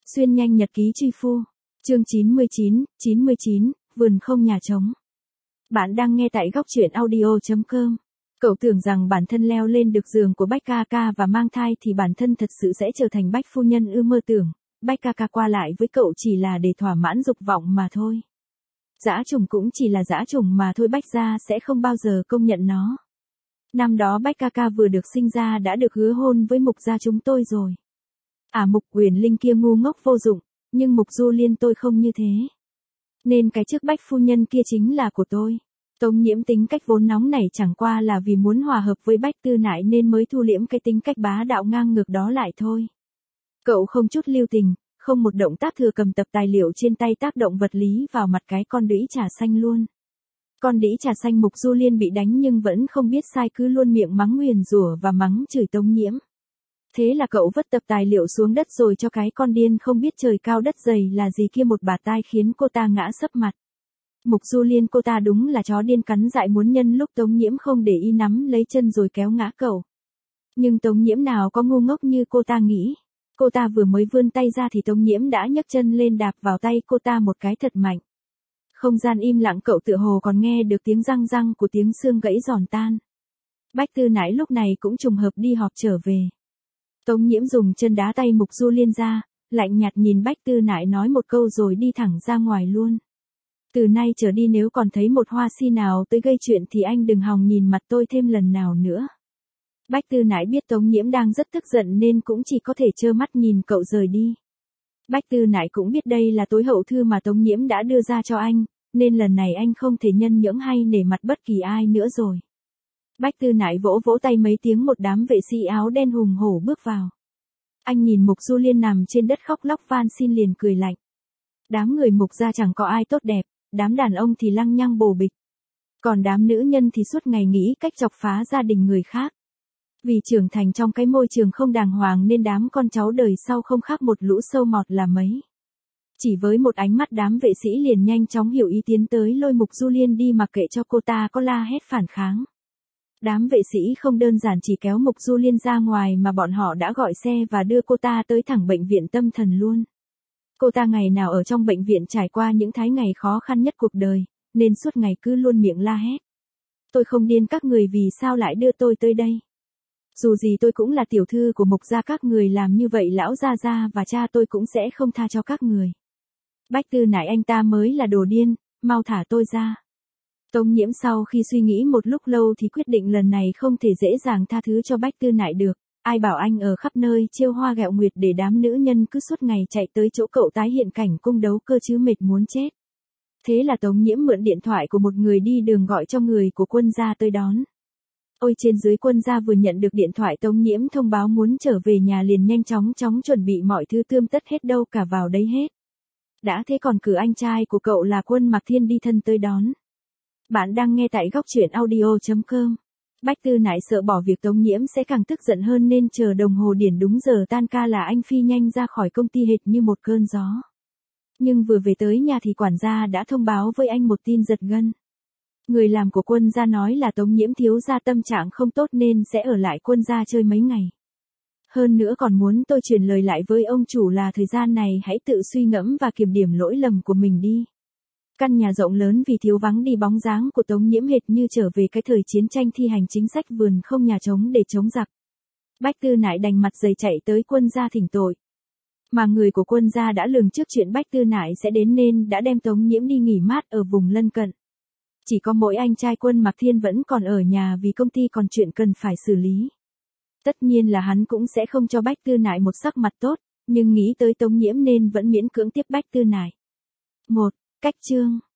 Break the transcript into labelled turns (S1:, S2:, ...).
S1: Xuyên nhanh nhật ký truy phu. Chương 99, vườn không nhà trống. Bạn đang nghe tại góc truyện audio.com. Cậu tưởng rằng bản thân leo lên được giường của Bách ca ca và mang thai thì bản thân thật sự sẽ trở thành Bách phu nhân ư? Mơ tưởng, Bách ca ca qua lại với cậu chỉ là để thỏa mãn dục vọng mà thôi. Dã trùng cũng chỉ là dã trùng mà thôi, Bách gia sẽ không bao giờ công nhận nó. Năm đó Bách ca ca vừa được sinh ra đã được hứa hôn với Mục gia chúng tôi rồi. Mục Quyền Linh kia ngu ngốc vô dụng, nhưng Mục Du Liên tôi không như thế. Nên cái chức Bách phu nhân kia chính là của tôi. Tống Nhiễm tính cách vốn nóng nảy chẳng qua là vì muốn hòa hợp với Bách Tư Nại nên mới thu liễm cái tính cách bá đạo ngang ngược đó lại thôi. Cậu không chút lưu tình, không một động tác thừa cầm tập tài liệu trên tay tác động vật lý vào mặt cái con đĩ trà xanh luôn. Con đĩ trà xanh Mục Du Liên bị đánh nhưng vẫn không biết sai, cứ luôn miệng mắng nguyền rủa và mắng chửi Tống Nhiễm. Thế là cậu vứt tập tài liệu xuống đất rồi cho cái con điên không biết trời cao đất dày là gì kia một bạt tai khiến cô ta ngã sấp mặt. Mục Du Liên cô ta đúng là chó điên cắn dại, muốn nhân lúc Tống Nhiễm không để ý nắm lấy chân rồi kéo ngã cậu. Nhưng Tống Nhiễm nào có ngu ngốc như cô ta nghĩ. Cô ta vừa mới vươn tay ra thì Tống Nhiễm đã nhấc chân lên đạp vào tay cô ta một cái thật mạnh. Không gian im lặng, cậu tựa hồ còn nghe được tiếng răng răng của tiếng xương gãy giòn tan. Bách Tư Nãi lúc này cũng trùng hợp đi họp trở về. Tống Nhiễm dùng chân đá tay Mục Du Liên ra, lạnh nhạt nhìn Bách Tư Nại nói một câu rồi đi thẳng ra ngoài luôn. Từ nay trở đi nếu còn thấy một hoa si nào tới gây chuyện thì anh đừng hòng nhìn mặt tôi thêm lần nào nữa. Bách Tư Nại biết Tống Nhiễm đang rất tức giận nên cũng chỉ có thể trơ mắt nhìn cậu rời đi. Bách Tư Nại cũng biết đây là tối hậu thư mà Tống Nhiễm đã đưa ra cho anh, nên lần này anh không thể nhân nhượng hay nể mặt bất kỳ ai nữa rồi. Bách Tư Nại vỗ vỗ tay mấy tiếng, một đám vệ sĩ áo đen hùng hổ bước vào. Anh nhìn Mục Du Liên nằm trên đất khóc lóc van xin liền cười lạnh. Đám người Mục gia chẳng có ai tốt đẹp, đám đàn ông thì lăng nhăng bồ bịch. Còn đám nữ nhân thì suốt ngày nghĩ cách chọc phá gia đình người khác. Vì trưởng thành trong cái môi trường không đàng hoàng nên đám con cháu đời sau không khác một lũ sâu mọt là mấy. Chỉ với một ánh mắt đám vệ sĩ liền nhanh chóng hiểu ý, tiến tới lôi Mục Du Liên đi mặc kệ cho cô ta có la hét phản kháng. Đám vệ sĩ không đơn giản chỉ kéo Mục Du Liên ra ngoài mà bọn họ đã gọi xe và đưa cô ta tới thẳng bệnh viện tâm thần luôn. Cô ta ngày nào ở trong bệnh viện trải qua những tháng ngày khó khăn nhất cuộc đời, nên suốt ngày cứ luôn miệng la hét. Tôi không điên, các người vì sao lại đưa tôi tới đây? Dù gì tôi cũng là tiểu thư của Mục gia, các người làm như vậy lão gia gia và cha tôi cũng sẽ không tha cho các người. Bách Tư Nại anh ta mới là đồ điên, mau thả tôi ra. Tống Nhiễm sau khi suy nghĩ một lúc lâu thì quyết định lần này không thể dễ dàng tha thứ cho Bách Tư Nại được. Ai bảo anh ở khắp nơi trêu hoa ghẹo nguyệt để đám nữ nhân cứ suốt ngày chạy tới chỗ cậu tái hiện cảnh cung đấu cơ chứ mệt muốn chết. Thế là Tống Nhiễm mượn điện thoại của một người đi đường gọi cho người của Quân gia tới đón. Ôi trên dưới Quân gia vừa nhận được điện thoại Tống Nhiễm thông báo muốn trở về nhà liền nhanh chóng chuẩn bị mọi thứ tươm tất hết, đâu cả vào đấy hết. Đã thế còn cử anh trai của cậu là Quân Mạc Thiên đi thân tới đón. Bạn đang nghe tại góc truyện audio.com. Bách Tư Nại sợ bỏ việc Tống Nhiễm sẽ càng tức giận hơn nên chờ đồng hồ điển đúng giờ tan ca là anh phi nhanh ra khỏi công ty hệt như một cơn gió. Nhưng vừa về tới nhà thì quản gia đã thông báo với anh một tin giật gân. Người làm của Quân gia nói là Tống Nhiễm thiếu gia tâm trạng không tốt nên sẽ ở lại Quân gia chơi mấy ngày. Hơn nữa còn muốn tôi truyền lời lại với ông chủ là thời gian này hãy tự suy ngẫm và kiểm điểm lỗi lầm của mình đi. Căn nhà rộng lớn vì thiếu vắng đi bóng dáng của Tống Nhiễm hệt như trở về cái thời chiến tranh thi hành chính sách vườn không nhà trống để chống giặc. Bách Tư Nại đành mặt dày chạy tới Quân gia thỉnh tội. Mà người của Quân gia đã lường trước chuyện Bách Tư Nại sẽ đến nên đã đem Tống Nhiễm đi nghỉ mát ở vùng lân cận. Chỉ có mỗi anh trai Quân Mạc Thiên vẫn còn ở nhà vì công ty còn chuyện cần phải xử lý. Tất nhiên là hắn cũng sẽ không cho Bách Tư Nại một sắc mặt tốt, nhưng nghĩ tới Tống Nhiễm nên vẫn miễn cưỡng tiếp Bách Tư Nại. 1. Cách chương.